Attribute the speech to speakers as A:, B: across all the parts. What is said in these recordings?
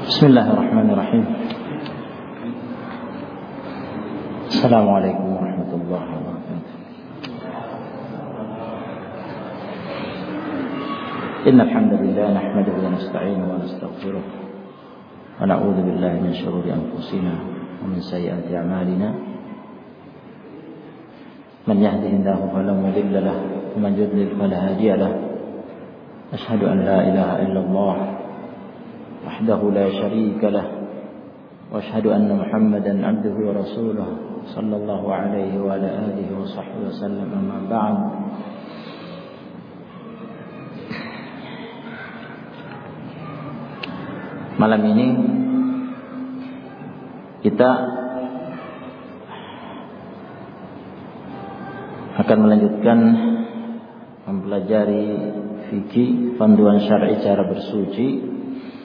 A: Bismillahirrahmanirrahim. Assalamualaikum warahmatullahi wabarakatuh. Innal hamdalillah nahmaduhu wa nasta'inuhu wa nastaghfiruh wa na'udzu billahi min shururi anfusina wa min sayyiati a'malina. Man yahdihillahu fala mudilla lahu wa man yudlil fala hadiya lahu. Asyhadu an la ilaha illallah wahdahu la syarika lah wa asyhadu anna Muhammadan abduhu wa rasuluh sallallahu alaihi wa ala alihi wa sahbihi wasallam, amma ba'd. Malam ini kita akan melanjutkan mempelajari fikih panduan syar'i cara bersuci.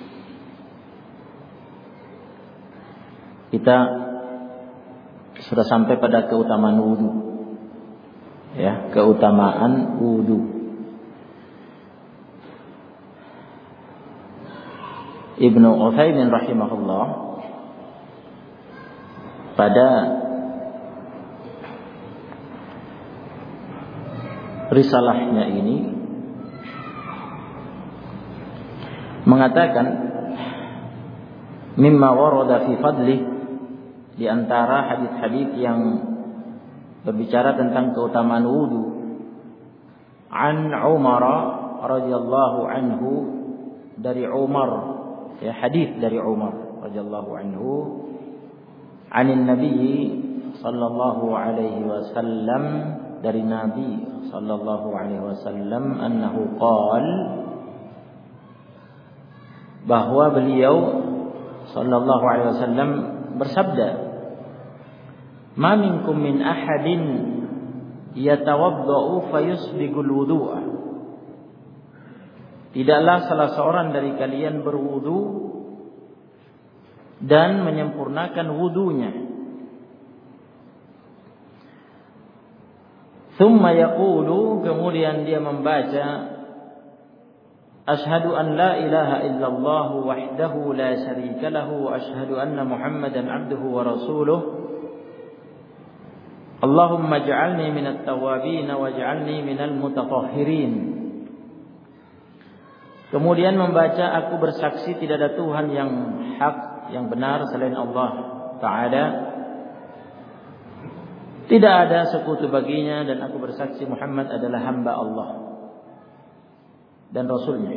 A: Kita sudah sampai pada keutamaan wudu. Ya, keutamaan wudu. Ibnu Utsaimin rahimahullah pada risalahnya ini mengatakan mimma warada fi fadli, di antara hadis-hadis yang berbicara tentang keutamaan wudu, an Umar radhiyallahu anhu, dari Umar, ya, hadis dari Umar radhiyallahu anhu, anin Nabi sallallahu alaihi wasallam, dari Nabi sallallahu alaihi wasallam, annahu qala, bahwa beliau sallallahu alaihi wasallam bersabda, ma minkum min ahadin yatawaddau fayusbigul wudu'a, tidaklah salah seorang dari kalian berwudu dan menyempurnakan wudunya, thumma yaqulu, kemudian dia membaca, asyhadu an la ilaha illallah wahdahu la syarika lahu wa asyhadu anna Muhammadan abduhu wa rasuluh. Allahumma ij'alni minat tawwabin waj'alni minal mutatahhirin. Kemudian membaca, aku bersaksi tidak ada Tuhan yang hak, yang benar selain Allah Ta'ala, tidak ada sekutu baginya, dan aku bersaksi Muhammad adalah hamba Allah dan Rasulnya.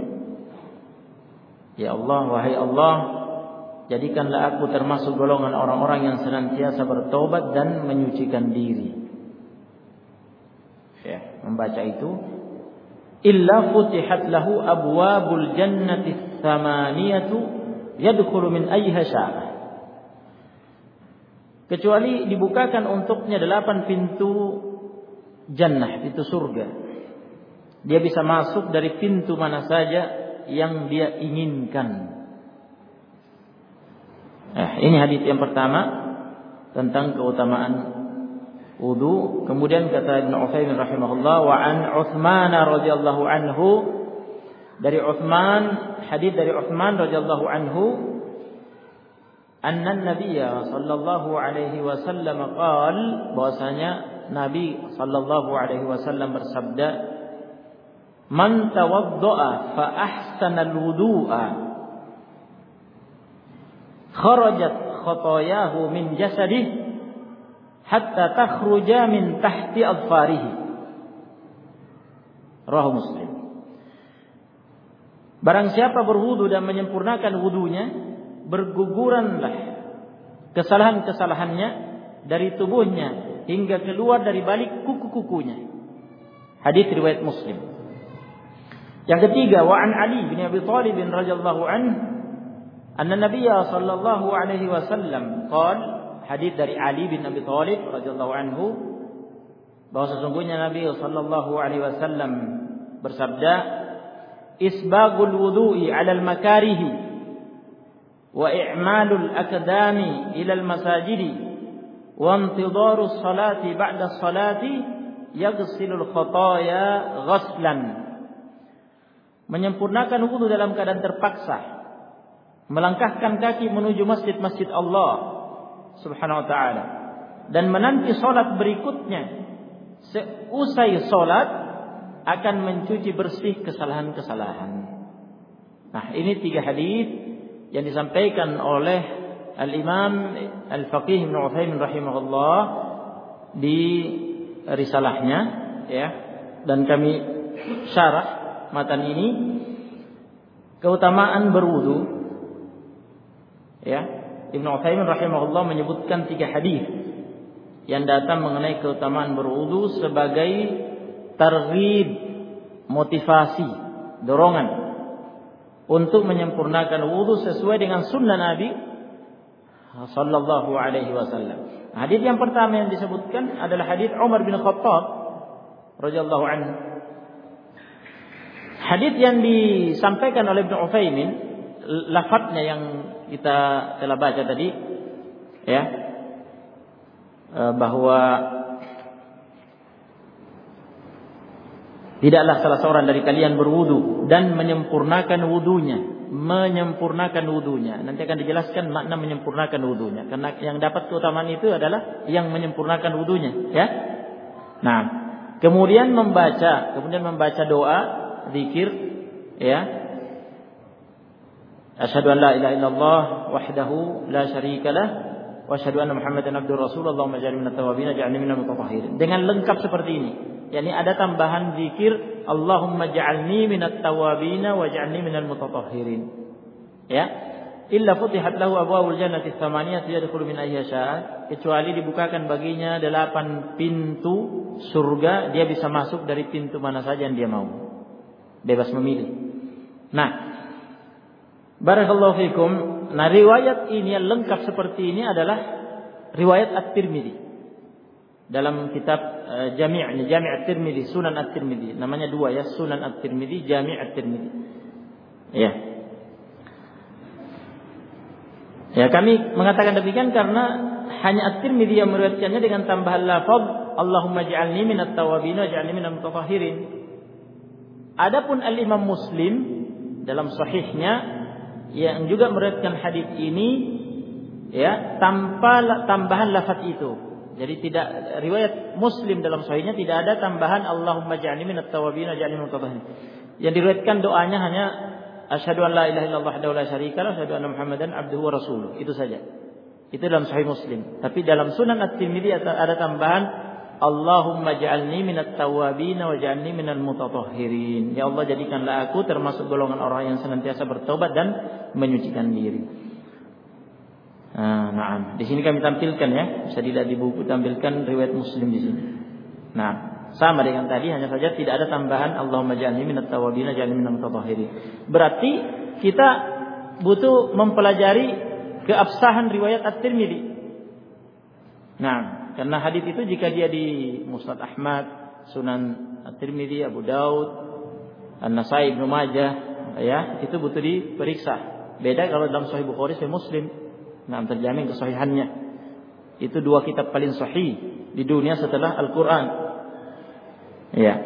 A: Ya Allah, wahai Allah, jadikanlah aku termasuk golongan orang-orang yang senantiasa bertobat dan menyucikan diri. Ya, membaca itu, illa futihat lahu abwabul jannati tsamaniyatu yadkhulu min ayyiha syaa, kecuali dibukakan untuknya 8 pintu jannah, pintu surga. Dia bisa masuk dari pintu mana saja yang dia inginkan. Ini hadis yang pertama tentang keutamaan wudu. Kemudian kata Ibnu Utsaimin rahimahullah, wa an Utsman radhiyallahu anhu, dari Utsman, hadis dari Utsman radhiyallahu anhu, anna an-nabiyya sallallahu alaihi wasallam qaal, bahwasanya Nabi sallallahu alaihi wasallam bersabda, man tawaddaa fa ahsana al-wudu'a kharajat khatayahu min jasadihi hatta takhruja min tahti adfarihi. Rawahu Muslim. Barang siapa berwudu dan menyempurnakan wudunya, berguguranlah kesalahan-kesalahannya dari tubuhnya hingga keluar dari balik kuku-kukunya. Hadis riwayat Muslim. Yang ketiga, wa an Ali bin Abi Thalib radhiyallahu anhu, anna Nabiyya sallallahu alaihi wasallam qala, hadis dari Ali bin Abi Thalib radhiyallahu anhu, bahwa sesungguhnya Nabi sallallahu alaihi wasallam bersabda, isbagul wudu'i 'alal makarihi wa i'malul aqdami ilal masajidi wa intidharus salati ba'da salati yaghsilul khataya ghaslan. Menyempurnakan wudu dalam keadaan terpaksa melangkahkan kaki menuju masjid-masjid Allah Subhanahu wa taala dan menanti salat berikutnya, seusai salat akan mencuci bersih kesalahan-kesalahan. Nah, ini 3 hadis yang disampaikan oleh Al-Imam Al-Faqih Ibnu Utsaimin rahimahullah di risalahnya, ya. Dan kami syarah matan ini, keutamaan berwudu, ya. Ibnu Utsaimin rahimahullah menyebutkan 3 hadis yang datang mengenai keutamaan berwudu sebagai targhib, motivasi, dorongan untuk menyempurnakan wudu sesuai dengan sunnah Nabi sallallahu alaihi wasallam. Hadis yang pertama yang disebutkan adalah hadis Umar bin Khattab radhiyallahu anhu. Hadis yang disampaikan oleh Ibnu Utsaimin, lafadznya yang kita telah baca tadi, ya, bahwa tidaklah salah seorang dari kalian berwudu dan menyempurnakan wudunya. Nanti akan dijelaskan makna menyempurnakan wudunya, karena yang dapat keutamaan itu adalah yang menyempurnakan wudunya, ya. Nah, kemudian membaca doa, zikir, ya. Asyhadu an la ilaha illallah wahdahu la syarikalah wa asyhadu anna Muhammadan abduhu rasulullah Allahumma ij'alni minat tawwabin waj'alni minal mutatahhirin. Dengan lengkap seperti ini. Yani ada tambahan zikir Allahumma ja'alni minat tawwabin waj'alni minal mutatahhirin. Ya. Illa futihat lahu abwaabul jannati tsamaniyah yadkhulu min ayyiha syaa, kecuali dibukakan baginya 8 pintu surga, dia bisa masuk dari pintu mana saja yang dia mau. Bebas memilih. Nah, barakallahu fikum. Nah, riwayat ini yang lengkap seperti ini adalah riwayat At-Tirmidzi. Dalam kitab Jami' At-Tirmidzi, Sunan At-Tirmidzi. Namanya 2 ya, Sunan At-Tirmidzi, Jami' At-Tirmidzi. Ya. Ya, kami mengatakan demikian karena hanya At-Tirmidzi yang meriwayatkannya dengan tambahan lafaz Allahumma ij'alni minat tawwabin waj'alni minal mutatahhirin. Adapun Al-Imam Muslim dalam sahihnya yang juga meriwayatkan hadis ini, ya, tanpa tambahan lafaz itu. Jadi tidak, riwayat Muslim dalam sahihnya tidak ada tambahan Allahumma ja'alni minat tawwabin waj'alni minal mutatahhirin. Yang diriwayatkan doanya hanya asyhadu an la ilaha illallah wahdahu la syarikalah wa asyhadu anna Muhammadan abduhu wa rasuluh. Itu saja. Itu dalam sahih Muslim. Tapi dalam Sunan At-Tirmidzi ada tambahan Allahumma ja'alni minat tawwabin waj'alni minal mutatahhirin. Ya Allah, jadikanlah aku termasuk golongan orang yang senantiasa bertobat dan menyucikan diri. Nah, di sini kami tampilkan, ya, bisa dilihat di buku, tampilkan riwayat Muslim di sini. Nah, sama dengan tadi, hanya saja tidak ada tambahan Allahumma ja'alni minat tawwabin waj'alni minal mutatahhirin. Berarti kita butuh mempelajari keabsahan riwayat At-Tirmidzi. Nah, karena hadis itu jika dia di Musnad Ahmad, Sunan At-Tirmidzi, Abu Daud, An-Nasai, Ibnu Majah, ya, itu butuh diperiksa. Beda kalau dalam Sahih Bukhari, Sahih Muslim. Nah, terjamin kesahihannya. Itu 2 kitab paling sahih di dunia setelah Al-Qur'an. Ya.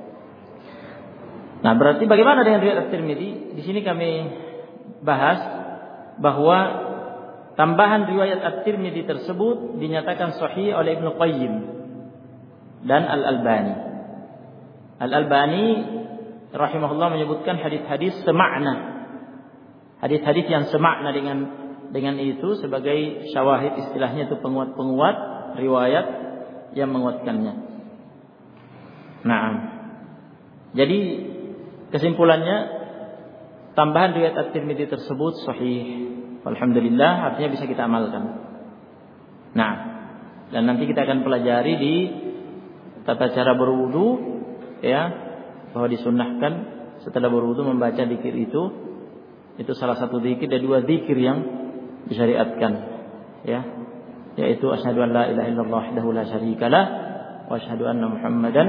A: Nah, berarti bagaimana dengan riwayat At-Tirmidzi? Di sini kami bahas bahwa tambahan riwayat At-Tirmidzi tersebut dinyatakan sahih oleh Ibnu Qayyim dan Al-Albani. Al-Albani rahimahullah menyebutkan hadis-hadis semakna. Hadis-hadis yang semakna dengan itu sebagai syawahid, istilahnya itu penguat-penguat riwayat yang menguatkannya. Nah, jadi kesimpulannya tambahan riwayat At-Tirmidzi tersebut sahih. Alhamdulillah, artinya bisa kita amalkan. Nah, dan nanti kita akan pelajari di tata cara berwudu, ya, bahwa disunnahkan setelah berwudu membaca zikir itu salah satu zikir dari 2 zikir yang disyariatkan, ya, yaitu asyhadu an la ilaha illallah wahdahu la syarikalah wa asyhadu anna Muhammadan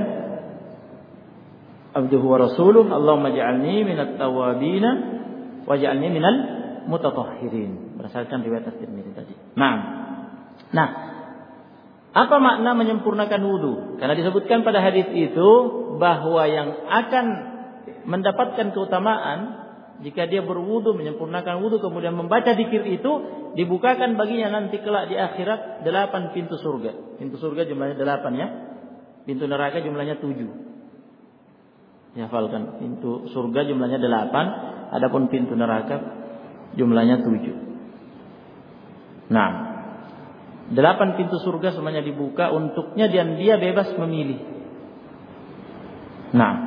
A: abduhu wa rasuluh Allahumma ja'alni minat tawwabin waj'alni minal mutatahhirin, berdasarkan riwayat At-Tirmidzi tadi. Nah, apa makna menyempurnakan wudu? Karena disebutkan pada hadis itu bahwa yang akan mendapatkan keutamaan jika dia berwudu, menyempurnakan wudu, kemudian membaca zikir itu, dibukakan baginya nanti kelak di akhirat 8 pintu surga. Pintu surga jumlahnya 8 ya. Pintu neraka jumlahnya 7. Dihafalkan, pintu surga jumlahnya 8, adapun pintu neraka jumlahnya 7. Nah, 8 pintu surga semuanya dibuka untuknya dan dia bebas memilih. Nah,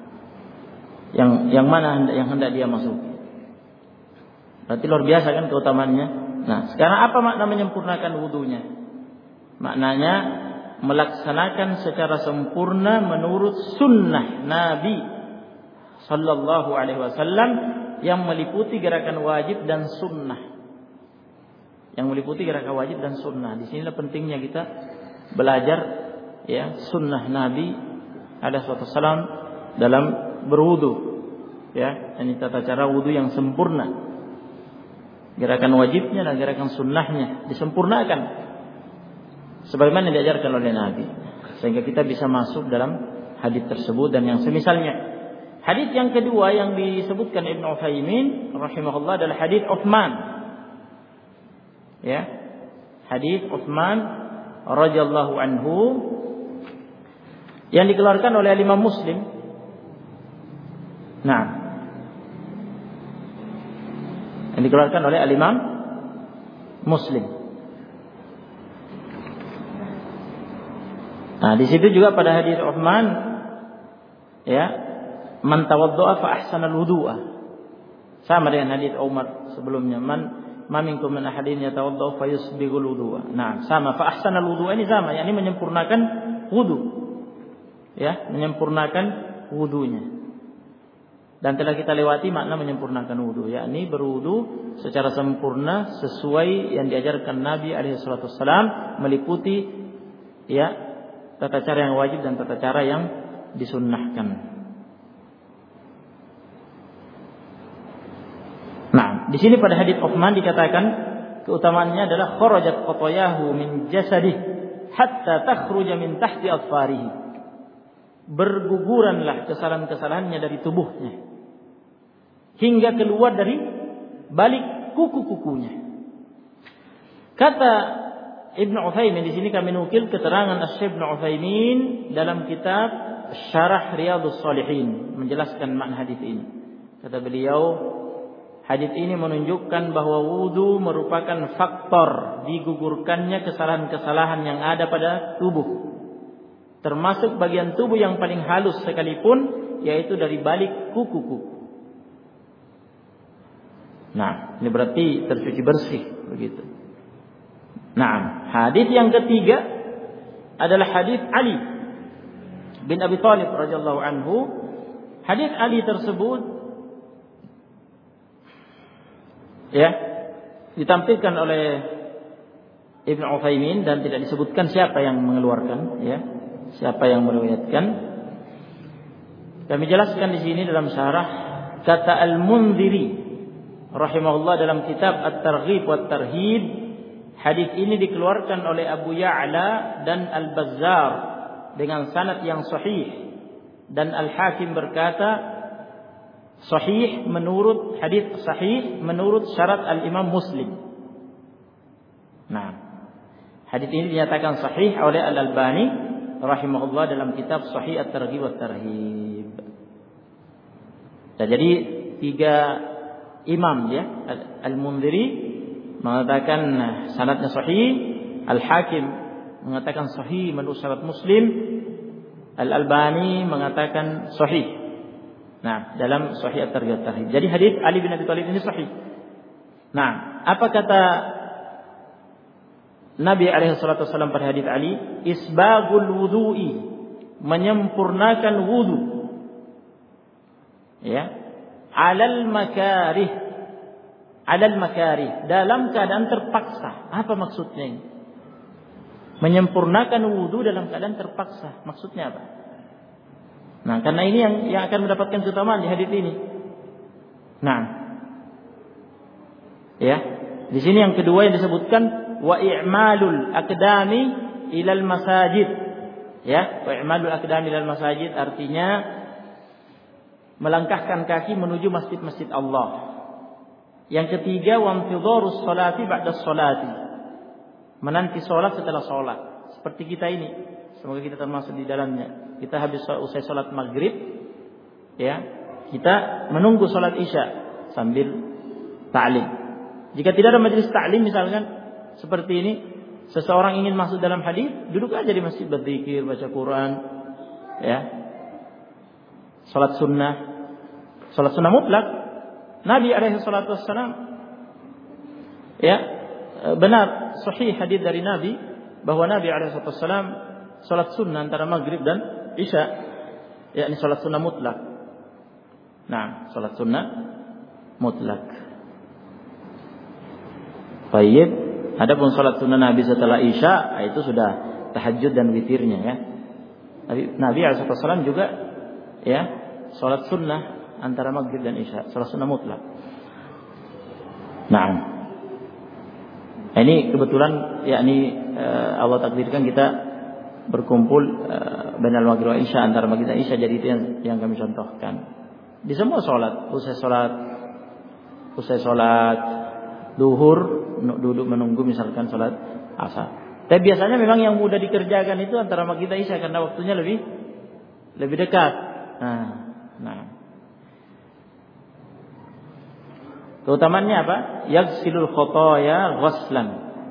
A: yang mana yang hendak dia masuki. Berarti luar biasa kan keutamaannya. Nah, sekarang apa makna menyempurnakan wudunya? Maknanya melaksanakan secara sempurna menurut sunnah Nabi Sallallahu Alaihi Wasallam yang meliputi gerakan wajib dan sunnah. Yang meliputi gerakan wajib dan sunnah. Di sinilah pentingnya kita belajar ya sunnah Nabi Alaihi Wasallam dalam berwudu, ya, ini tata cara wudu yang sempurna. Gerakan wajibnya dan gerakan sunnahnya disempurnakan sebagaimana diajarkan oleh Nabi, sehingga kita bisa masuk dalam hadis tersebut dan yang semisalnya. Hadis yang kedua yang disebutkan Ibnu Utsaimin rahimahullah adalah hadis Utsman. Ya, hadis Utsman radhiyallahu anhu yang dikeluarkan oleh Imam Muslim. Nah, yang dikeluarkan oleh Imam Muslim. Nah, di situ juga pada hadis Utsman, ya, man tawaddo'a fa ahsana al-wudu'a. Sama dengan hadis Umar sebelumnya, ma minkum min ahadin yatawadda'u fa yusbighul wudu'a. Nah, sama fa ahsana al-wudu'a ini sama, yakni menyempurnakan wudu. Ya, menyempurnakan wudunya. Dan telah kita lewati makna menyempurnakan wudu, yakni berwudu secara sempurna sesuai yang diajarkan Nabi alaihi salatu wasallam, meliputi ya tata cara yang wajib dan tata cara yang disunnahkan. Nah, di sini pada hadits Utsman dikatakan keutamaannya adalah kharajat khatayahu min jasadih hatta takhruja min tahti adfarihi. Berguguranlah kesalahan-kesalahannya dari tubuhnya hingga keluar dari balik kuku-kukunya. Kata Ibnu Utsaimin, di sini kami nukil keterangan Asy-Syaikh Ibnu Utsaimin dalam kitab Syarah Riyadhus Shalihin menjelaskan makna hadis ini. Kata beliau, hadis ini menunjukkan bahwa wudu merupakan faktor digugurkannya kesalahan-kesalahan yang ada pada tubuh, termasuk bagian tubuh yang paling halus sekalipun, yaitu dari balik kuku-kuku. Nah, ini berarti tercuci bersih begitu. Nah, hadis yang ketiga adalah hadis Ali bin Abi Thalib radhiyallahu anhu. Hadis Ali tersebut ya ditampilkan oleh Ibnu Utsaimin dan tidak disebutkan siapa yang mengeluarkan, ya. Siapa yang meriwayatkan? Kami jelaskan di sini dalam syarah, kata Al-Mundhiri rahimahullah dalam kitab At-Targhib wa At-Tarhib, hadis ini dikeluarkan oleh Abu Ya'la dan Al-Bazzar dengan sanad yang sahih, dan Al-Hakim berkata sahih menurut hadis sahih menurut syarat Al-Imam Muslim. Nah, hadis ini dinyatakan sahih oleh Al-Albani rahimahullah dalam kitab Sahih At-Targhib wa At-Tarhib. Nah, jadi 3 imam ya, Al-Mundhiri mengatakan sanadnya sahih, Al-Hakim mengatakan sahih menurut syarat Muslim, Al-Albani mengatakan sahih. Nah, dalam Sahih At-Targhib wa At-Tarhib. Jadi hadis Ali bin Abi Thalib ini sahih. Nah, apa kata Nabi alaihi salatu wasallam pada hadis Ali? Isbagul wudu'i, menyempurnakan wudu. Ya. Alal makarih. Alal makarih, dalam keadaan terpaksa. Apa maksudnya ini? Menyempurnakan wudu dalam keadaan terpaksa. Maksudnya apa? Nah, karena ini yang akan mendapatkan keutamaan di hadis ini. Nah. Ya. Di sini yang kedua yang disebutkan wa i'malul aqdami ilal masajid. Ya, wa i'malul aqdami ilal masajid artinya melangkahkan kaki menuju masjid-masjid Allah. Yang ketiga, wantidharus sholati ba'da sholati, menanti sholat setelah sholat. Seperti kita ini, semoga kita termasuk di dalamnya. Kita habis usai sholat maghrib, ya, kita menunggu sholat isya sambil ta'lim. Jika tidak ada majelis ta'lim misalkan seperti ini, seseorang ingin masuk dalam hadis, duduk aja di masjid berzikir, baca Quran, ya. Salat sunnah mutlak. Nabi alaihi salatu wassalam, ya, benar sahih hadis dari Nabi bahwa Nabi alaihi salatu wassalam salat sunnah antara maghrib dan isya, yakni salat sunnah mutlak. Nah, salat sunnah mutlak. Baik, adapun salat sunnah Nabi setelah isya itu sudah tahajud dan witirnya, ya. Nabi alaihi salatu wassalam juga, ya, salat sunnah antara maghrib dan isya, salat sunnah mutlak. Nah, ini kebetulan, yakni Allah takdirkan kita berkumpul bainal maghrib wa isya, antara maghrib dan isya, jadi itu yang kami contohkan. Di semua salat, usai salat duhur duduk menunggu misalkan salat asar. Tapi biasanya memang yang mudah dikerjakan itu antara maghrib dan isya karena waktunya lebih dekat. Nah. Keutamanya apa? Yaghsilul khotoya ghaslan.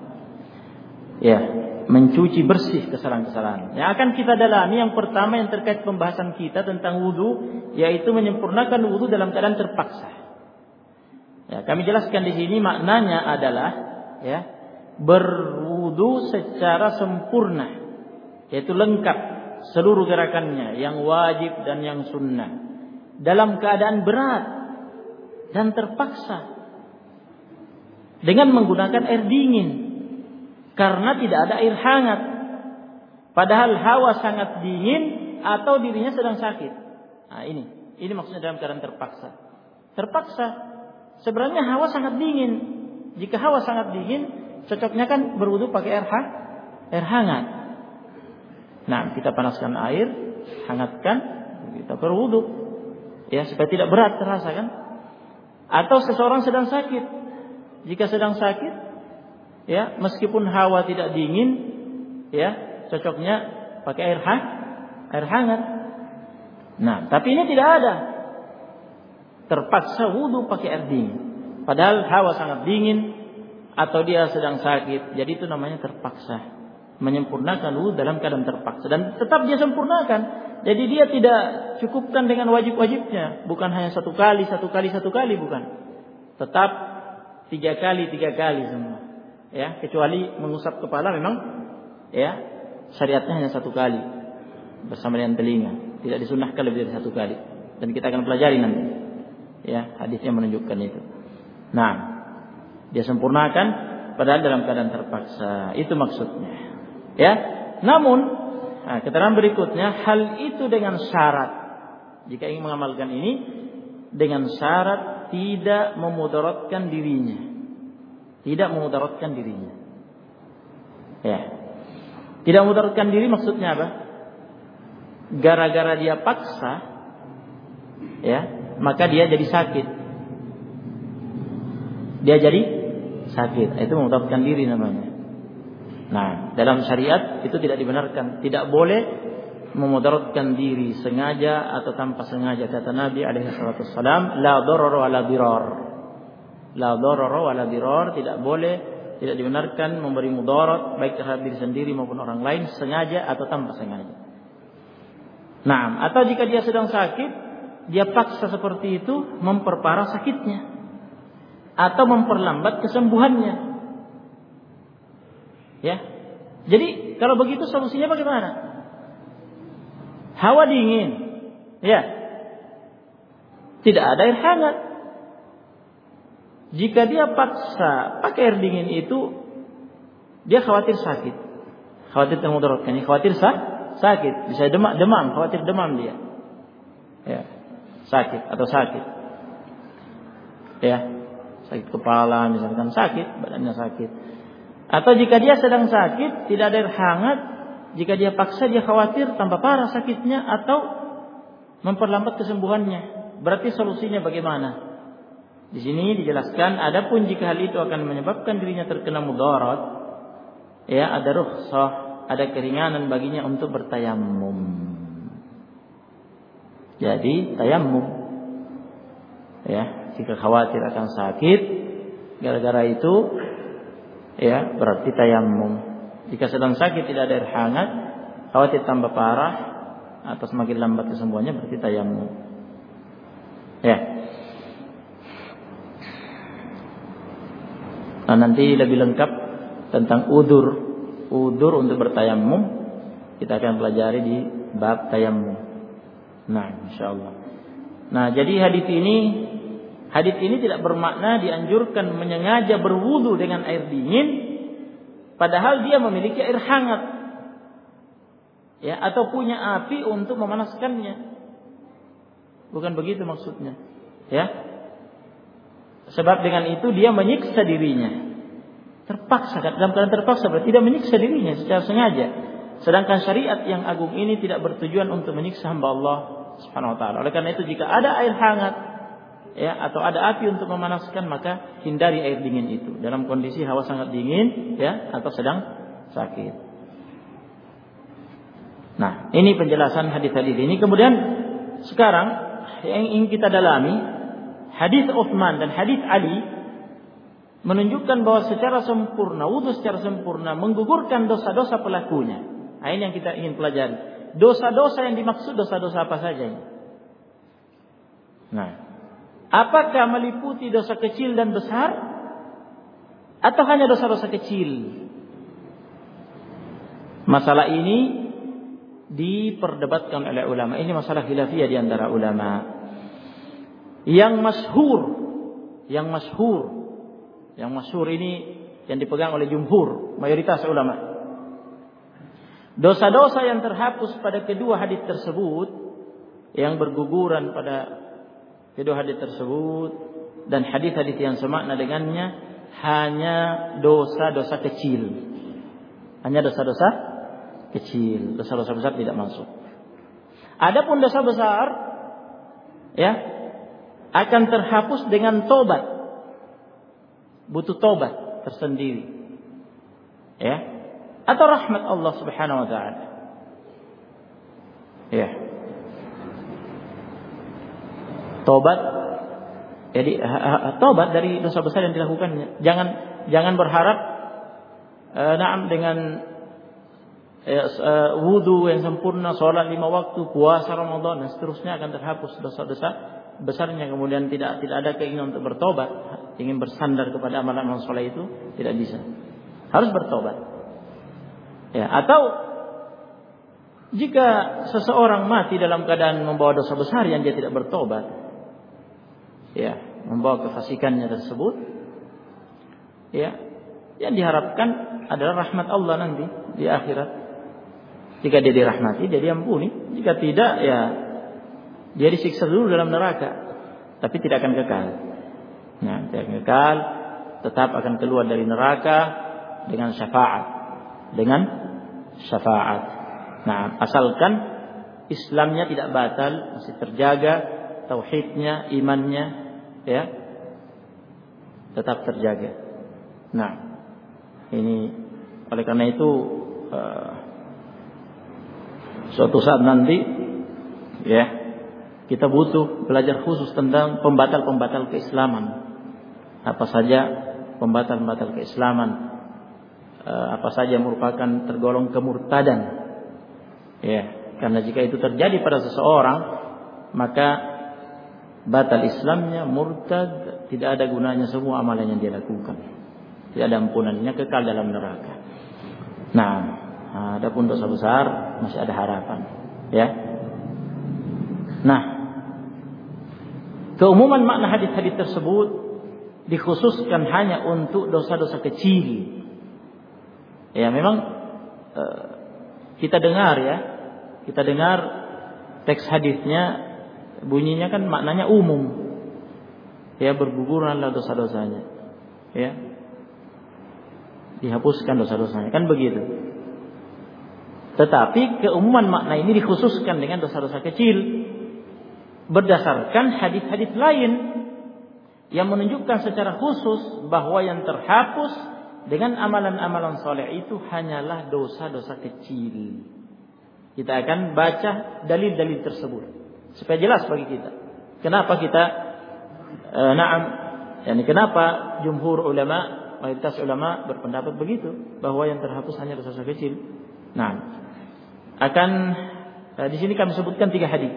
A: Ya, mencuci bersih kesalahan-kesalahan. Yang akan kita dalami yang pertama yang terkait pembahasan kita tentang wudu, yaitu menyempurnakan wudu dalam keadaan terpaksa. Ya, kami jelaskan di sini maknanya adalah, ya, berwudu secara sempurna, yaitu lengkap seluruh gerakannya, yang wajib dan yang sunnah, dalam keadaan berat dan terpaksa, dengan menggunakan air dingin karena tidak ada air hangat, padahal hawa sangat dingin atau dirinya sedang sakit. Nah, ini maksudnya dalam keadaan terpaksa. Sebenarnya hawa sangat dingin. Jika hawa sangat dingin, cocoknya kan berwudu pakai air hangat. Nah, kita panaskan air, hangatkan, kita berwudu, ya, supaya tidak berat terasa, kan? Atau seseorang sedang sakit, jika sedang sakit, ya, meskipun hawa tidak dingin, ya, cocoknya pakai air hangat. Nah, tapi ini tidak ada, terpaksa wudu pakai air dingin, padahal hawa sangat dingin atau dia sedang sakit. Jadi itu namanya terpaksa, menyempurnakan wudu dalam keadaan terpaksa, dan tetap dia sempurnakan. Jadi dia tidak cukupkan dengan wajib-wajibnya, bukan hanya satu kali, bukan. Tetap 3 kali semua. Ya, kecuali mengusap kepala memang, ya, syariatnya hanya 1 kali bersama dengan telinga, tidak disunnahkan lebih dari 1 kali. Dan kita akan pelajari nanti, ya, hadisnya menunjukkan itu. Nah, dia sempurnakan padahal dalam keadaan terpaksa, itu maksudnya. Ya, namun keterangan berikutnya, hal itu dengan syarat, jika ingin mengamalkan ini dengan syarat tidak memudaratkan dirinya. Ya. Tidak memudaratkan diri maksudnya apa? Gara-gara dia paksa, ya, maka dia jadi sakit. Itu memudaratkan diri namanya. Nah, dalam syariat itu tidak dibenarkan, tidak boleh memudaratkan diri sengaja atau tanpa sengaja. Kata Nabi alaihi salatu wassalam, la darara wala dirar. La darara wala dirar, tidak boleh, tidak dibenarkan memberi mudarat baik terhadap diri sendiri maupun orang lain, sengaja atau tanpa sengaja. Nah, atau jika dia sedang sakit, dia paksa seperti itu, memperparah sakitnya atau memperlambat kesembuhannya. Ya. Jadi kalau begitu solusinya bagaimana? Hawa dingin, ya, tidak ada air hangat. Jika dia paksa pakai air dingin itu, dia khawatir sakit, khawatir termudaratkan, khawatir sakit, bisa demam, khawatir demam dia, ya, sakit, ya, sakit kepala misalkan, sakit, badannya sakit. Atau jika dia sedang sakit, tidak ada air hangat, jika dia paksa, dia khawatir tambah parah sakitnya atau memperlambat kesembuhannya. Berarti solusinya bagaimana? Di sini dijelaskan, adapun jika hal itu akan menyebabkan dirinya terkena mudarat, ya ada rukhsah, ada keringanan baginya untuk bertayamum. Jadi tayamum, ya jika khawatir akan sakit gara-gara itu, ya berarti tayamum. Jika sedang sakit tidak ada air hangat, khawatir tambah parah atau semakin lambat kesembuhannya, berarti tayamum. Ya. Nah, nanti lebih lengkap tentang udzur untuk bertayamum kita akan pelajari di bab tayamum. Nah, insyaallah. Nah, jadi hadis ini tidak bermakna dianjurkan menyengaja berwudu dengan air dingin padahal dia memiliki air hangat. Ya, atau punya api untuk memanaskannya. Bukan begitu maksudnya. Ya. Sebab dengan itu dia menyiksa dirinya. Terpaksa, dalam keadaan terpaksa berarti tidak menyiksa dirinya secara sengaja. Sedangkan syariat yang agung ini tidak bertujuan untuk menyiksa hamba Allah Subhanahu wa taala. Oleh karena itu jika ada air hangat, ya atau ada api untuk memanaskan, maka hindari air dingin itu dalam kondisi hawa sangat dingin, ya atau sedang sakit. Nah, ini penjelasan hadis-hadis ini. Kemudian sekarang yang ingin kita dalami, hadis Utsman dan hadis Ali menunjukkan bahwa secara sempurna, wudu secara sempurna menggugurkan dosa-dosa pelakunya. Nah, ini yang kita ingin pelajari. Dosa-dosa yang dimaksud dosa-dosa apa saja ini? Nah, apakah meliputi dosa kecil dan besar atau hanya dosa-dosa kecil? Masalah ini diperdebatkan oleh ulama. Ini masalah khilafiyah di antara ulama. Yang masyhur ini yang dipegang oleh jumhur, mayoritas ulama. Dosa-dosa yang terhapus pada kedua hadis tersebut, yang berguguran pada kedua hadis tersebut dan hadis-hadis yang semakna dengannya, hanya dosa-dosa kecil. Hanya dosa-dosa kecil, dosa-dosa besar tidak masuk. Adapun dosa besar, ya, akan terhapus dengan tobat. Butuh tobat tersendiri. Ya. Atau rahmat Allah Subhanahu wa taala. Ya. Tobat, jadi tobat dari dosa besar yang dilakukannya. Jangan berharap dengan wudu yang sempurna, sholat 5 waktu, puasa Ramadan dan seterusnya akan terhapus dosa-dosa besarnya. Kemudian tidak ada keinginan untuk bertobat, ingin bersandar kepada amalan soleh itu tidak bisa. Harus bertobat. Ya, atau jika seseorang mati dalam keadaan membawa dosa besar yang dia tidak bertobat, ya, membawa kefasikannya tersebut, ya, yang diharapkan adalah rahmat Allah nanti di akhirat. Jika dia dirahmati, dia diampuni. Jika tidak, ya dia disiksa dulu dalam neraka, tapi tidak akan kekal. Nah, tidak akan kekal, tetap akan keluar dari neraka dengan syafaat. Nah, asalkan Islamnya tidak batal, masih terjaga tauhidnya, imannya, ya, tetap terjaga. Nah, ini oleh karena itu suatu saat nanti, ya, kita butuh belajar khusus tentang pembatal-pembatal keislaman. Apa saja pembatal-pembatal keislaman? Apa saja merupakan tergolong kemurtadan? Ya, karena jika itu terjadi pada seseorang, maka batal Islamnya, murtad, tidak ada gunanya semua amalan yang dia lakukan. Tidak ada ampunannya, kekal dalam neraka. Nah, adapun dosa besar masih ada harapan, ya. Nah, keumuman makna hadis-hadis tersebut dikhususkan hanya untuk dosa-dosa kecil. Ya, memang kita dengar teks hadisnya bunyinya kan maknanya umum. Ya, berguguranlah dosa-dosanya. Ya. Dihapuskan dosa-dosanya, kan begitu. Tetapi keumuman makna ini dikhususkan dengan dosa-dosa kecil. berdasarkan hadis-hadis lain yang menunjukkan secara khusus bahwa yang terhapus dengan amalan-amalan soleh itu hanyalah dosa-dosa kecil. Kita akan baca dalil-dalil tersebut supaya jelas bagi kita. Kenapa kita kenapa jumhur ulama, mayoritas ulama berpendapat begitu, bahwa yang terhapus hanya dosa-dosa kecil. Nah, di sini kami sebutkan 3 hadis.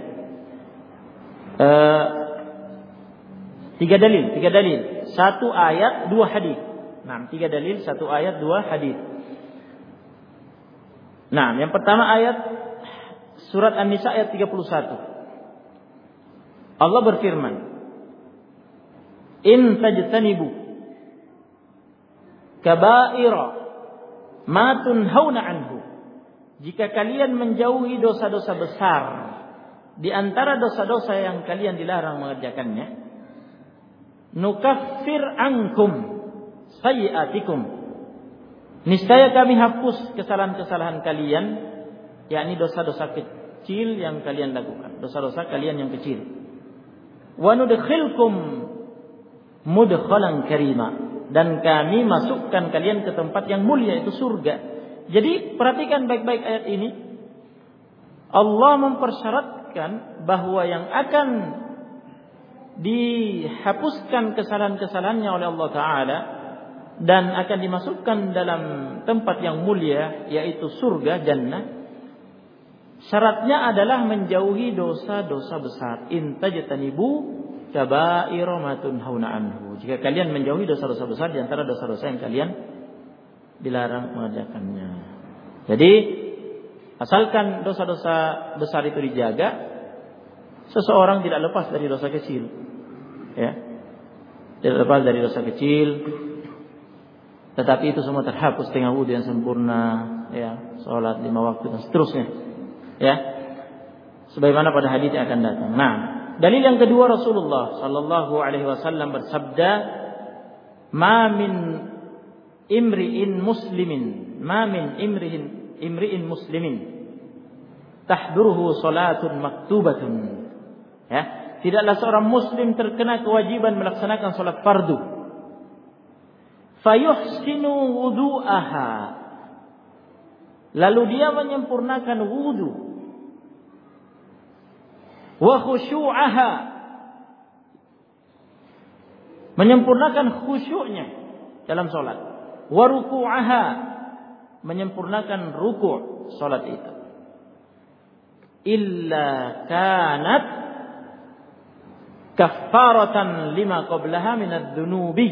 A: 3 dalil, 1 ayat, 2 hadis. Nah, 3 dalil, 1 ayat, 2 hadis. Nah, yang pertama ayat surat An-Nisa ayat 31. Allah berfirman, "In tajtanibu kaba'ira ma tunhauna anhu." Jika kalian menjauhi dosa-dosa besar di antara dosa-dosa yang kalian dilarang mengerjakannya, nukaffir ankum sayyi'atikum. Niscaya kami hapus kesalahan-kesalahan kalian, yakni dosa-dosa kecil yang kalian lakukan, dosa-dosa kalian yang kecil. Wa nudkhilkum mudkhalan karima, dan kami masukkan kalian ke tempat yang mulia, itu surga. Jadi perhatikan baik-baik ayat ini. Allah mempersyaratkan bahwa yang akan dihapuskan kesalahan-kesalahannya oleh Allah Ta'ala dan akan dimasukkan dalam tempat yang mulia, yaitu surga, jannah, syaratnya adalah menjauhi dosa-dosa besar. In tajtanibu kaba'ira ma tunhauna anhu. Jika kalian menjauhi dosa-dosa besar di antara dosa-dosa yang kalian dilarang mengerjakannya. Jadi asalkan dosa-dosa besar itu dijaga, seseorang tidak lepas dari dosa kecil. Ya. Tidak lepas dari dosa kecil. Tetapi itu semua terhapus dengan wudu yang sempurna, ya, salat 5 waktu dan seterusnya. Ya. Sebagaimana pada hadis yang akan datang. Nah, dalil yang kedua, Rasulullah sallallahu alaihi wasallam bersabda, "Ma min imri'in muslimin tahduruhu salatun maktubatun." Ya, tidaklah seorang muslim terkena kewajiban melaksanakan salat fardu. Fayuhsinu wudu'aha. Lalu dia menyempurnakan wudu. Wa khusyu'aha. Menyempurnakan khusyuknya dalam salat. Wa ruku'aha. Menyempurnakan ruku' salat itu. Illa kanat kaffaratan lima qablaha minadz dzunubi.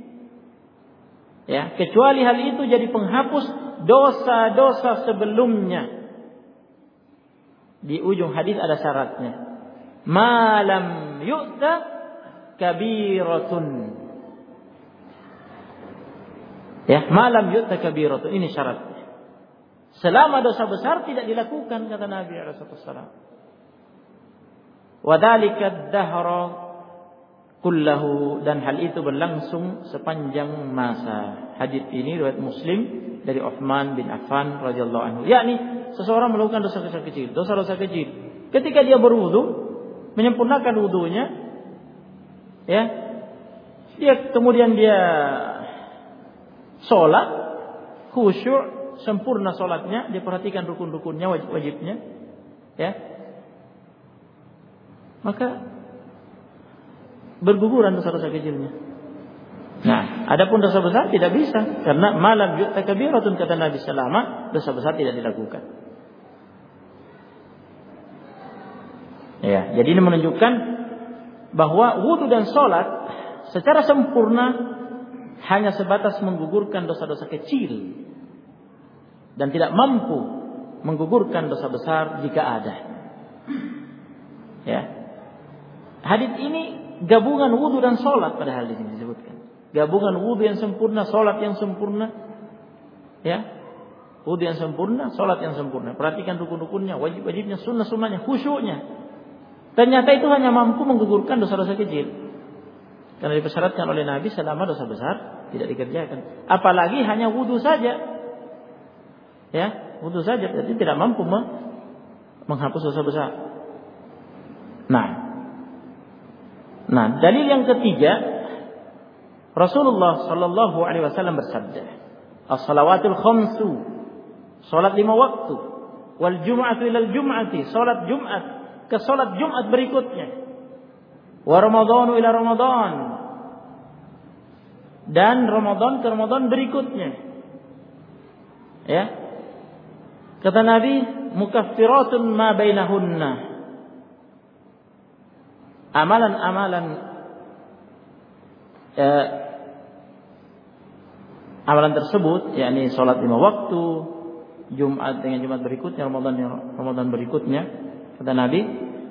A: Ya, kecuali hal itu jadi penghapus dosa-dosa sebelumnya. Di ujung hadis ada syaratnya. Ma lam yu'ta kabiratun. Ya, ma lam yu'ta kabiratun, ini syaratnya. Selama dosa besar tidak dilakukan, kata Nabi sallallahu alaihi wasallam. Wa dzalika ad-dahra kullahu, dan hal itu berlangsung sepanjang masa. Hadis ini riwayat Muslim dari Uthman bin Affan radhiyallahu anhu. Yakni seseorang melakukan dosa-dosa kecil, dosa-dosa kecil. Ketika dia berwudu, menyempurnakan wudunya, ya, kemudian dia sholat, khusyuk, sempurna sholatnya, dia perhatikan rukun-rukunnya, wajib-wajibnya, ya, maka berguguran dosa-dosa kecilnya. Nah, adapun dosa besar tidak bisa, karena malam yu'ta kabiratun, kata Nabi selama dosa besar tidak dilakukan. Ya, jadi ini menunjukkan bahwa wudu dan sholat secara sempurna hanya sebatas menggugurkan dosa-dosa kecil dan tidak mampu menggugurkan dosa besar jika ada. Ya, hadis ini gabungan wudu dan sholat, padahal di sini disebutkan gabungan wudu yang sempurna, sholat yang sempurna, ya, wudu yang sempurna, sholat yang sempurna. Perhatikan rukun-rukunnya, wajib-wajibnya, sunnah-sunnahnya, khusyuknya. Ternyata itu hanya mampu menggugurkan dosa-dosa kecil, karena dipersyaratkan oleh Nabi selama dosa besar tidak dikerjakan. Apalagi hanya wudu saja, ya, wudu saja berarti tidak mampu menghapus dosa besar. Nah, Nah, dalil yang ketiga, Rasulullah sallallahu alaihi wasallam bersabda, "As-salawatul khamsu," salat 5 waktu, "wal jum'atu ilal jum'ati," salat Jumat ke salat Jumat berikutnya, "wa ramadhanu ila ramadhan," dan Ramadan ke Ramadan berikutnya. Ya. Kata Nabi, "Mukaffiratun ma bainahunna." Amalan-amalan amalan tersebut, yakni salat 5 waktu, Jumat dengan Jumat berikutnya, Ramadan berikutnya, kata Nabi,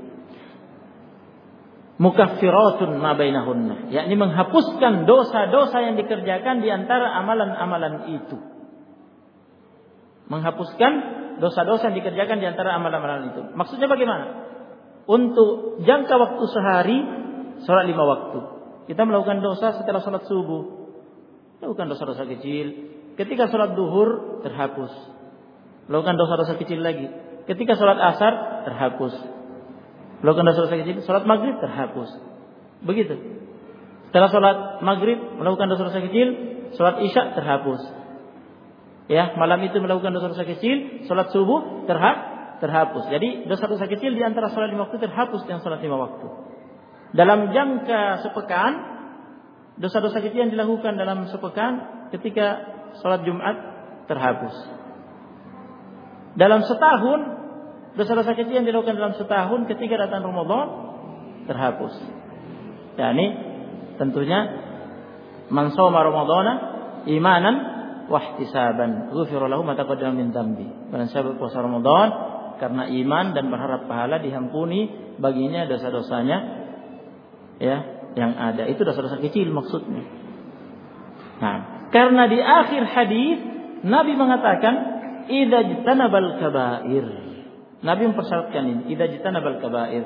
A: mukaffiratun ma bainahunna, yakni menghapuskan dosa-dosa yang dikerjakan di antara amalan-amalan itu. Menghapuskan dosa-dosa yang dikerjakan di antara amalan-amalan itu. Maksudnya bagaimana? Untuk jangka waktu sehari, salat 5 waktu. Kita melakukan dosa setelah salat subuh, melakukan dosa-dosa kecil. Ketika salat duhur, terhapus. Melakukan dosa-dosa kecil lagi. Ketika salat asar, terhapus. Melakukan dosa-dosa kecil. Salat maghrib, terhapus. Begitu. Setelah salat maghrib, melakukan dosa-dosa kecil. Salat isya, terhapus. Ya, malam itu melakukan dosa-dosa kecil. Salat subuh, terhapus. Jadi dosa-dosa kecil di antara salat 5 waktu terhapus dengan salat 5 waktu. Dalam jangka sepekan, dosa-dosa kecil yang dilakukan dalam sepekan ketika salat Jumat terhapus. Dalam setahun, dosa-dosa kecil yang dilakukan dalam setahun ketika datang Ramadan terhapus. Yani tentunya man shoma ramadhana imanan wa ihtisaban ghufira lahu ma taqaddama min dzambi. Barang siapa puasa Ramadan karena iman dan berharap pahala, diampuni baginya dosa-dosanya ya yang ada. Itu dosa-dosa kecil maksudnya. Nah, karena di akhir hadis Nabi mengatakan idza jitanabal kaba'ir. Nabi mempersyaratkan ini, idza jitanabal kaba'ir.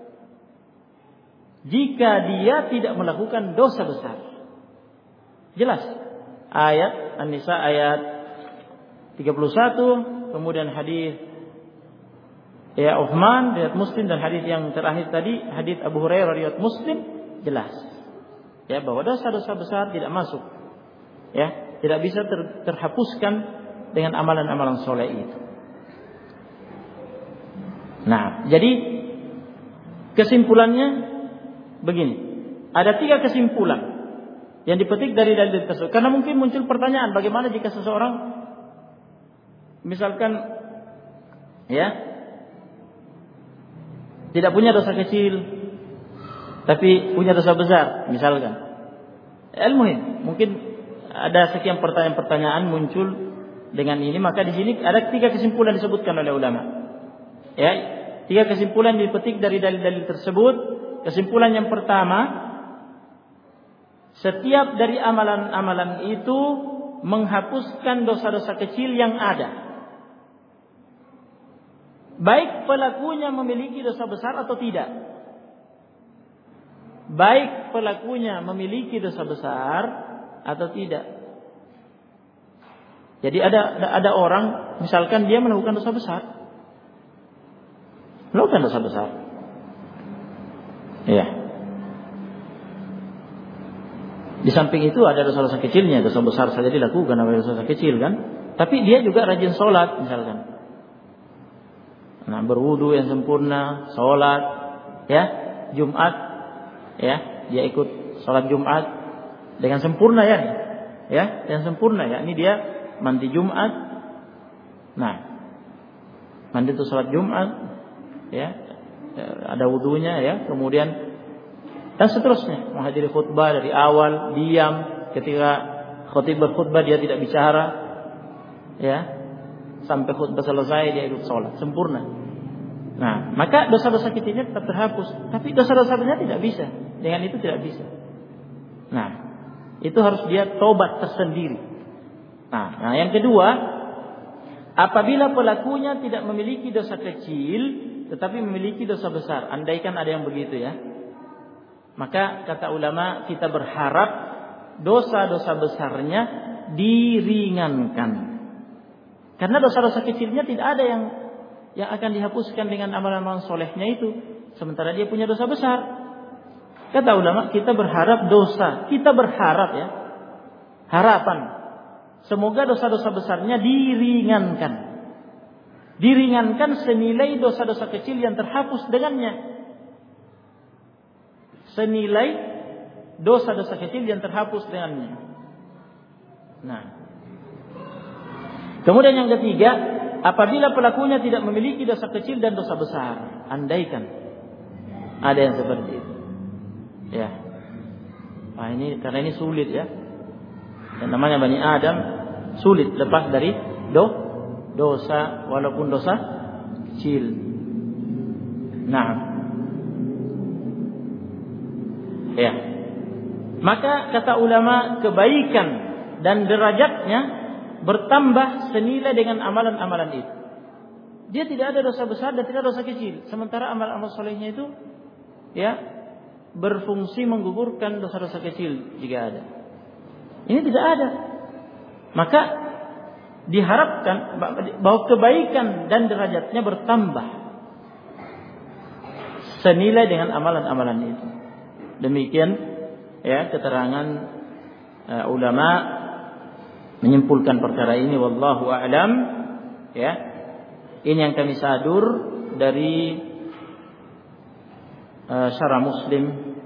A: Jika dia tidak melakukan dosa besar. Jelas. Ayat An-Nisa ayat 31, kemudian hadis Uthman riwayat Muslim, dan hadis yang terakhir tadi hadis Abu Hurairah riwayat Muslim, jelas ya bahwa dosa-dosa besar tidak masuk, ya tidak bisa terhapuskan dengan amalan-amalan soleh itu. Nah, jadi kesimpulannya begini, ada 3 kesimpulan yang dipetik dari dalil tersebut. Karena mungkin muncul pertanyaan, bagaimana jika seseorang misalkan ya tidak punya dosa kecil, tapi punya dosa besar, misalkan. Al-muhim, mungkin ada sekian pertanyaan-pertanyaan muncul dengan ini. Maka di sini ada 3 kesimpulan disebutkan oleh ulama. Ya, 3 kesimpulan dipetik dari dalil-dalil tersebut. Kesimpulan yang pertama, setiap dari amalan-amalan itu menghapuskan dosa-dosa kecil yang ada. Baik pelakunya memiliki dosa besar atau tidak. Baik pelakunya memiliki dosa besar atau tidak. Jadi ada orang misalkan dia melakukan dosa besar. Melakukan dosa besar. Iya. Di samping itu ada dosa-dosa kecilnya, dosa besar saja dilakukan, ada dosa kecil kan. Tapi dia juga rajin sholat misalkan. Nah, berwudu yang sempurna, sholat, ya, Jumat, ya, dia ikut sholat Jumat dengan sempurna ya, dengan sempurna ya. Ini dia mandi Jumat, nah, mandi itu sholat Jumat, ya, ada wudunya ya, kemudian dan seterusnya menghadiri khutbah dari awal, diam ketika khatib berkhutbah dia tidak bicara, ya. Sampai khutbah selesai dia ikut sholat sempurna. Nah, maka dosa-dosa kecilnya tetap terhapus, tapi dosa-dosa besarnya tidak bisa. Dengan itu tidak bisa. Nah, itu harus dia tobat tersendiri. Nah, yang kedua, apabila pelakunya tidak memiliki dosa kecil, tetapi memiliki dosa besar, andaikan ada yang begitu ya, maka kata ulama kita berharap dosa-dosa besarnya diringankan. Karena dosa-dosa kecilnya tidak ada yang akan dihapuskan dengan amalan-amalan solehnya itu. Sementara dia punya dosa besar. Kata ulama, kita berharap dosa, kita berharap ya, harapan semoga dosa-dosa besarnya diringankan. Diringankan senilai dosa-dosa kecil yang terhapus dengannya. Senilai dosa-dosa kecil yang terhapus dengannya. Nah, kemudian yang ketiga, apabila pelakunya tidak memiliki dosa kecil dan dosa besar, andaikan ada yang seperti itu. Ya, nah ini karena ini sulit ya. Dan namanya Bani Adam sulit lepas dari dosa walaupun dosa kecil. Nah, ya. Maka kata ulama, kebaikan dan derajatnya bertambah senilai dengan amalan-amalan itu. Dia tidak ada dosa besar dan tidak ada dosa kecil. Sementara amal-amal solehnya itu ya berfungsi menggugurkan dosa-dosa kecil jika ada. Ini tidak ada. Maka diharapkan bahwa kebaikan dan derajatnya bertambah senilai dengan amalan-amalan itu. Demikian ya keterangan ulama menyimpulkan perkara ini, wallahu a'lam. Ya, ini yang kami sadur dari Syarah Muslim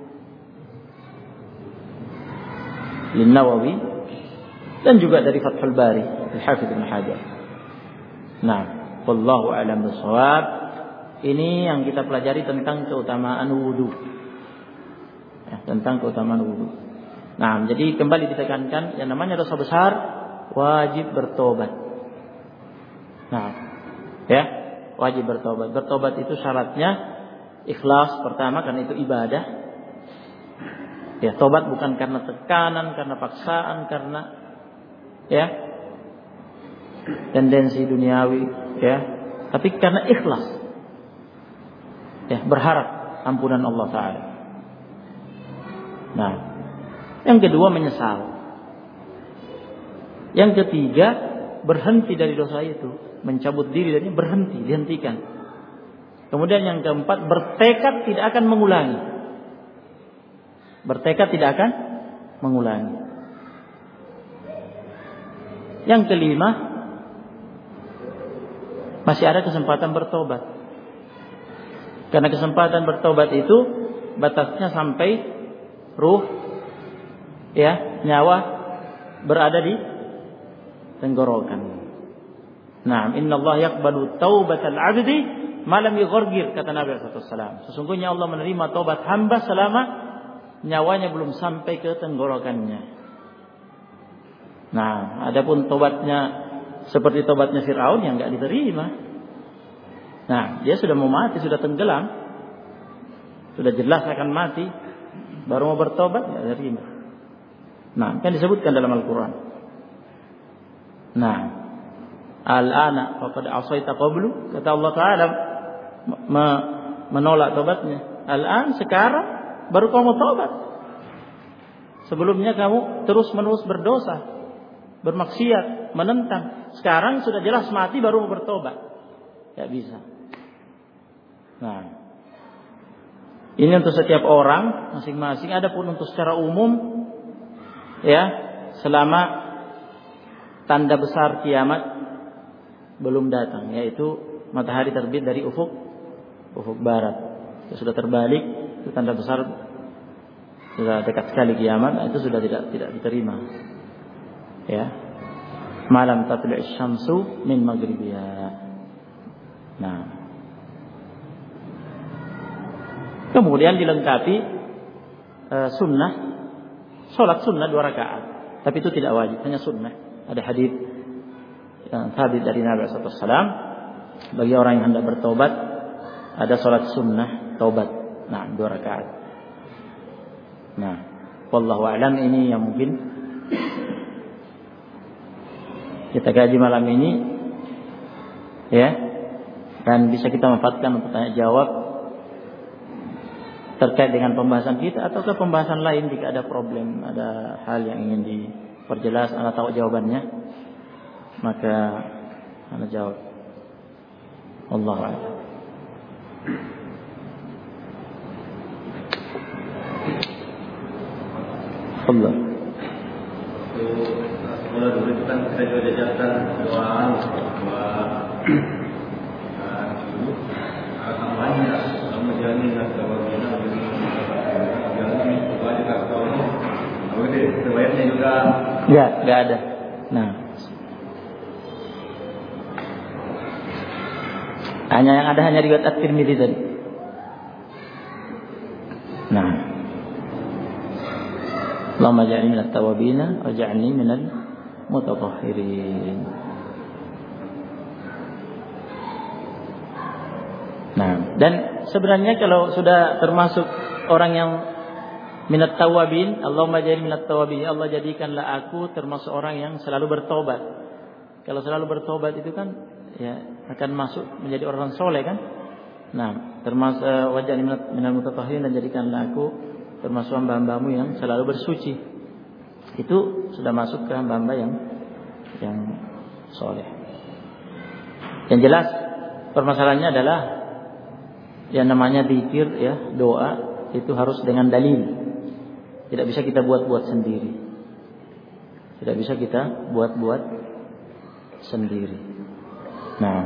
A: Lin-Nawawi dan juga dari Fathul Bari Al-Hafidz Ibnu Hajar. Nah, wallahu a'lam bishawab. Ini yang kita pelajari tentang keutamaan wudu. Ya, tentang keutamaan wudu. Nah, jadi kembali ditekankan yang namanya dosa besar wajib bertobat. Nah, ya, wajib bertobat. Bertobat itu syaratnya ikhlas pertama, karena itu ibadah. Ya, tobat bukan karena tekanan, karena paksaan, karena ya tendensi duniawi, ya, tapi karena ikhlas. Ya, berharap ampunan Allah Ta'ala. Nah, yang kedua menyesal. Yang ketiga berhenti dari dosa itu, mencabut diri dari berhenti, dihentikan. Kemudian yang keempat, bertekad tidak akan mengulangi. Bertekad tidak akan mengulangi. Yang kelima, masih ada kesempatan bertobat. Karena kesempatan bertobat itu batasnya sampai ruh, ya, nyawa berada di tenggorokan. Nah, innallaha yaqbalu taubatal 'abdi malam yughargir, kata Nabi SAW. Sesungguhnya Allah menerima taubat hamba selama nyawanya belum sampai ke tenggorokannya. Nah, adapun taubatnya seperti taubatnya Fir'aun yang enggak diterima. Nah, dia sudah mau mati, sudah tenggelam, sudah jelas akan mati, baru mau bertobat enggak diterima. Nah, kan disebutkan dalam Al-Quran. Nah, al-ana faqad asaita qablu, kata Allah Ta'ala menolak tobatnya. Al-an, sekarang baru kamu tobat. Sebelumnya kamu terus-menerus berdosa, bermaksiat, menentang. Sekarang sudah jelas mati baru mau bertobat. Tidak bisa. Nah, ini untuk setiap orang masing-masing. Adapun untuk secara umum, ya, selama tanda besar kiamat belum datang, yaitu matahari terbit dari ufuk barat. Itu sudah terbalik, itu tanda besar sudah dekat sekali kiamat. Itu sudah tidak diterima. Ya, malam tatlu'us syamsu min maghribiha. Nah, kemudian dilengkapi sunnah, sholat sunnah 2 rakaat. Tapi itu tidak wajib, hanya sunnah. Ada hadis yang sabit dari Nabi SAW, bagi orang yang hendak bertobat ada sholat sunnah taubat. Nah, 2 rakaat. Nah, wallahu a'lam, ini yang mungkin kita kaji malam ini, ya, dan bisa kita manfaatkan untuk tanya jawab terkait dengan pembahasan kita ataukah pembahasan lain. Jika ada problem, ada hal yang ingin diperjelas, Anda tahu jawabannya, maka Anda jawab. Wallahu a'lam. Allah.
B: Kalau dulu itu kan kita juga diajarkan doa kampanye, kamu jamin atau bagaimana jangan coba juga kalau itu riwayatnya juga
A: nggak ada. Nah, yang ada hanya riwayat At-Tirmidzi tadi. Nah, Allahumma ja'alni minat tawabina wa ja'alni minal mutatahhirin. Nah, dan sebenarnya kalau sudah termasuk orang yang minat tawabin, Allahumma ja'alni minat tawabin, ya Allah jadikanlah aku termasuk orang yang selalu bertobat. Kalau selalu bertobat itu kan ya akan masuk menjadi orang soleh kan. Nah, termasuk waj'alni minal mutatahhirin, dan jadikanlah aku termasuk hamba-hambamu yang selalu bersuci. Itu sudah masuk ke hamba-hamba yang soleh. Yang jelas permasalahannya adalah yang namanya zikir ya, doa itu harus dengan dalil. Tidak bisa kita buat-buat sendiri. Tidak bisa kita buat-buat sendiri. Nah,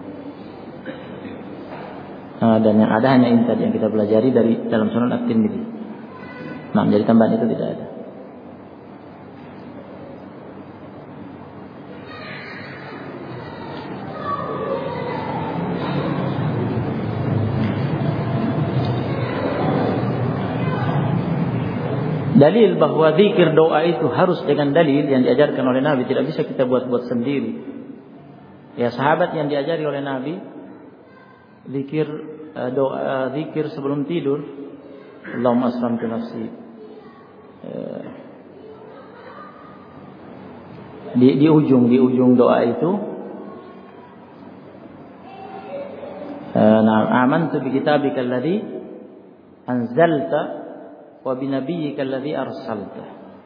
A: dan yang ada hanya ini tadi yang kita pelajari dari dalam Sunan At-Tirmidzi. Nah, jadi tambahan itu tidak ada. Dalil bahwa zikir doa itu harus dengan dalil yang diajarkan oleh Nabi, tidak bisa kita buat-buat sendiri. Ya, sahabat yang diajari oleh Nabi zikir doa, zikir sebelum tidur, Allahumma aslamtu nafsi. Di ujung doa itu, amantu bi kitabika alladhi anzalta wa bi nabiyyika alladhi arsalta.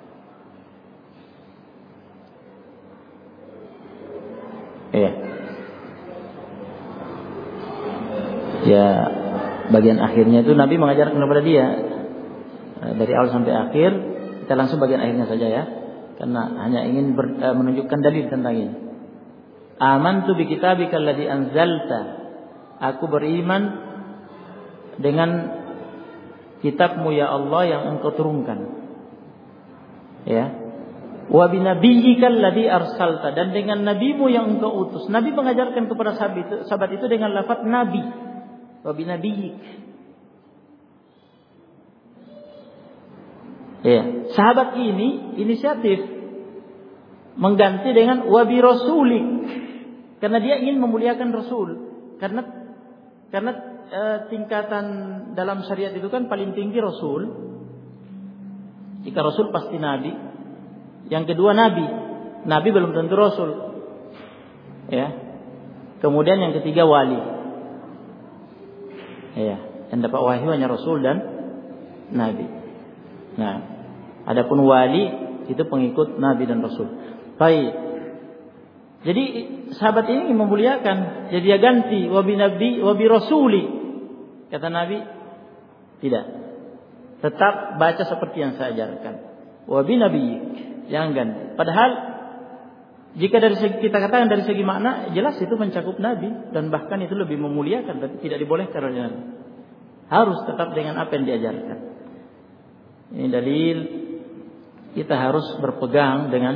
A: Ya, bagian akhirnya itu Nabi mengajarkan kepada dia dari awal sampai akhir. Kita langsung bagian akhirnya saja ya, karena hanya ingin menunjukkan dalil tentang ini. Amantu bi kitabika alladhi anzalta. Aku beriman dengan kitabmu ya Allah yang engkau turunkan. Ya. Wa bi nabiyyika alladhi arsalta, dan dengan nabimu yang engkau utus. Nabi mengajarkan kepada sahabat itu dengan lafaz nabi. Wa bi nabiyyik. Ya, sahabat ini inisiatif mengganti dengan wa bi rasulik, karena dia ingin memuliakan Rasul. Karena tingkatan dalam syariat itu kan paling tinggi Rasul. Jika Rasul pasti Nabi. Yang kedua Nabi. Nabi belum tentu Rasul. Ya. Kemudian yang ketiga wali. Ya. Yang dapat wahyu hanya Rasul dan Nabi. Nah, adapun wali itu pengikut Nabi dan Rasul. Baik. Jadi sahabat ini ingin memuliakan, jadi dia ganti wa bi nabi wa bi rasuli. Kata Nabi, tidak. Tetap baca seperti yang saya ajarkan. Wa bi nabiyyik, jangan ganti. Padahal jika dari segi, kita katakan dari segi makna, jelas itu mencakup Nabi dan bahkan itu lebih memuliakan, tapi tidak dibolehkan oleh Nabi. Harus tetap dengan apa yang diajarkan. Ini dalil kita harus berpegang dengan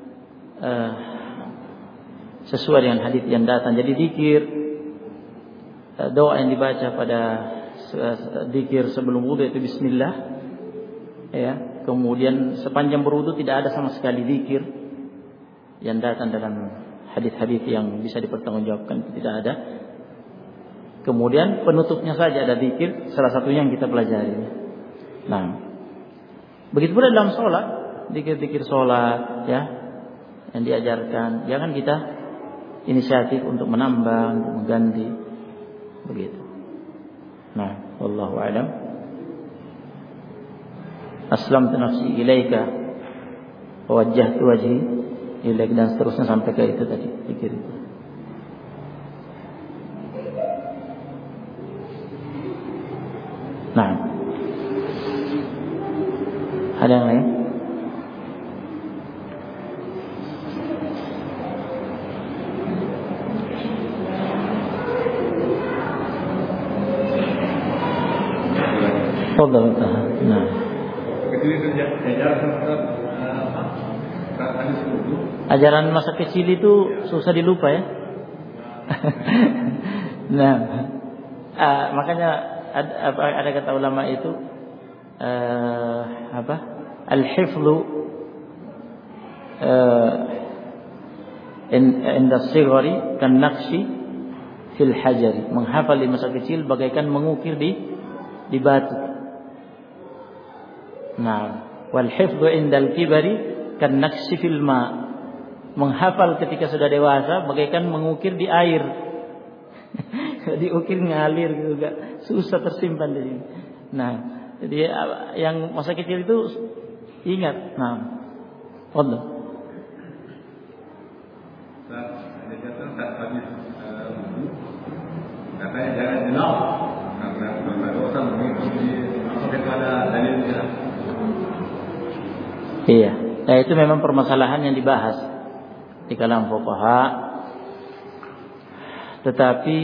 A: sesuai dengan hadis yang datang. Jadi zikir, doa yang dibaca pada zikir sebelum wudu itu bismillah. Ya, kemudian sepanjang berwudu tidak ada sama sekali zikir yang datang dalam hadis-hadis yang bisa dipertanggungjawabkan, tidak ada. Kemudian penutupnya saja ada zikir, salah satunya yang kita pelajari. Nah, begitu pula dalam sholat, zikir-zikir sholat ya yang diajarkan. Jangan kita inisiatif untuk menambah, untuk mengganti, begitu. Nah, wallahu a'lam. Aslamtu nafsi ilaika wa wajjahtu wajhi ilaika, dan seterusnya sampai ke itu tadi zikir itu. Nah, ada yang lain? Fadhal. Nah. Ajaran masa kecil itu susah dilupa ya. Nah, makanya ada kata ulama itu al-hifdhu inda sighari kan naqshi fil hajari. Menghafal di masa kecil bagaikan mengukir di batu. Nah, wal hifdhu indal kibari kan naqshi fil ma. Menghafal ketika sudah dewasa bagaikan mengukir di air. Diukir ngalir juga, susah tersimpan di sini. Nah, jadi yang masa kecil itu ingat. Nah, Allah.
B: Katanya jangan jelap karena dosa mengikuti kepada dalilnya.
A: Iya, nah, itu memang permasalahan yang dibahas di kalangan fuqaha. Tetapi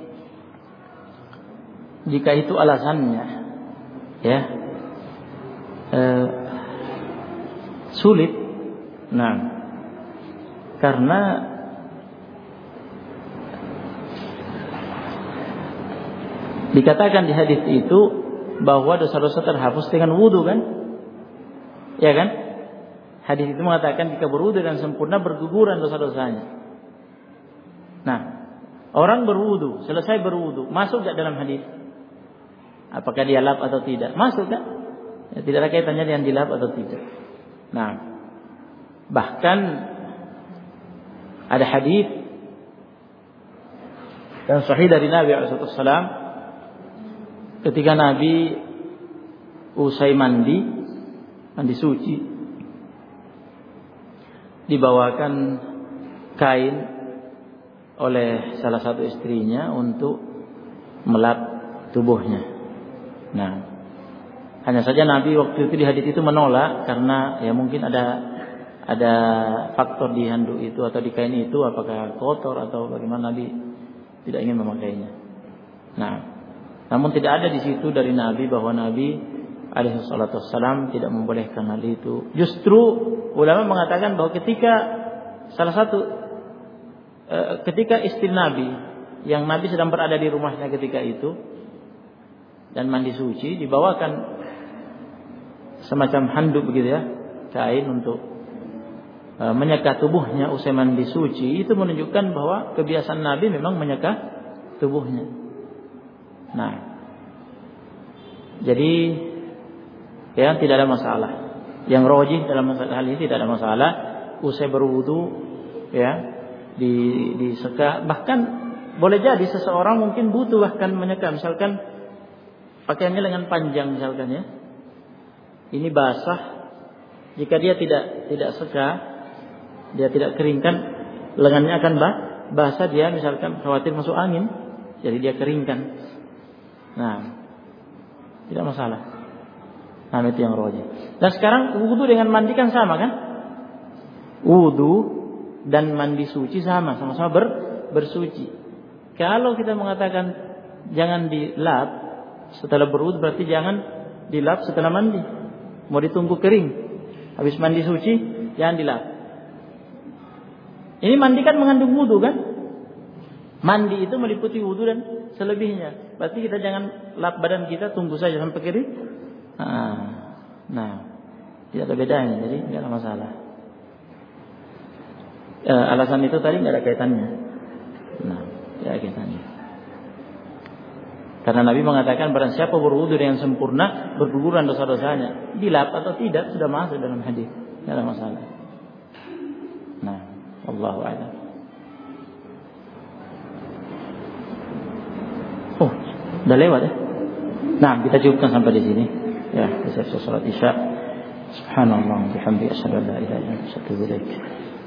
A: jika itu alasannya, ya, sulit. Nah, karena dikatakan di hadis itu bahwa dosa-dosa terhapus dengan wudu kan? Ya kan? Hadis itu mengatakan jika berwudu dan sempurna berguguran dosa-dosanya. Nah, orang berwudu, selesai berwudu, masuk enggak dalam hadis? Apakah dia lap atau tidak? Masuk kan? Ya, tidak ada kaitannya dengan dilap atau tidak. Nah, bahkan ada hadis yang sahih dari Nabi SAW ketika Nabi usai mandi suci, dibawakan kain oleh salah satu istrinya untuk melap tubuhnya. Nah, hanya saja Nabi waktu itu di hadis itu menolak karena ya mungkin ada faktor di handuk itu atau di kain itu, apakah kotor atau bagaimana, Nabi tidak ingin memakainya. Nah, namun tidak ada di situ dari Nabi bahwa Nabi alaihi salatu wassalam tidak membolehkan hal itu. Justru ulama mengatakan bahwa ketika istri Nabi yang Nabi sedang berada di rumahnya ketika itu dan mandi suci, dibawakan semacam handuk begitu ya, kain untuk menyeka tubuhnya usai mandi suci, itu menunjukkan bahwa kebiasaan Nabi memang menyeka tubuhnya. Nah, jadi ya tidak ada masalah. Yang rajih dalam masalah hal ini tidak ada masalah. Usai berwudu ya diseka, bahkan boleh jadi seseorang mungkin butuh bahkan menyeka, misalkan pakaiannya lengan panjang misalkan ya. Ini basah, jika dia tidak seka, dia tidak keringkan, lengannya akan basah, dia misalkan khawatir masuk angin, jadi dia keringkan. Nah, tidak masalah. Nah, itu yang rajih. Dan sekarang wudu dengan mandi kan sama kan? Wudu dan mandi suci sama-sama bersuci. Kalau kita mengatakan jangan dilap setelah berwudu, berarti jangan dilap setelah mandi. Mau ditunggu kering. Habis mandi suci jangan dilap. Ini mandi kan mengandung wudu kan? Mandi itu meliputi wudu dan selebihnya. Berarti kita jangan lap badan kita, tunggu saja sampai kering. Nah, tidak ada bedanya, jadi tidak ada masalah. Alasan itu tadi tidak ada kaitannya. Nah, tidak ada kaitannya. Karena Nabi mengatakan barang siapa berwudu dengan sempurna berguguran dosa-dosanya. Dilap atau tidak sudah masuk dalam hadis, tidak ada masalah. Nah, wallahu a'lam. Oh, udah lewat ya. Nah, kita cukupkan sampai di sini. Ya, selesai salat Isya. Subhanallah wa bihamdihi asyhadu an la ilaha illa anta astaghfiruka wa atubu ilaik.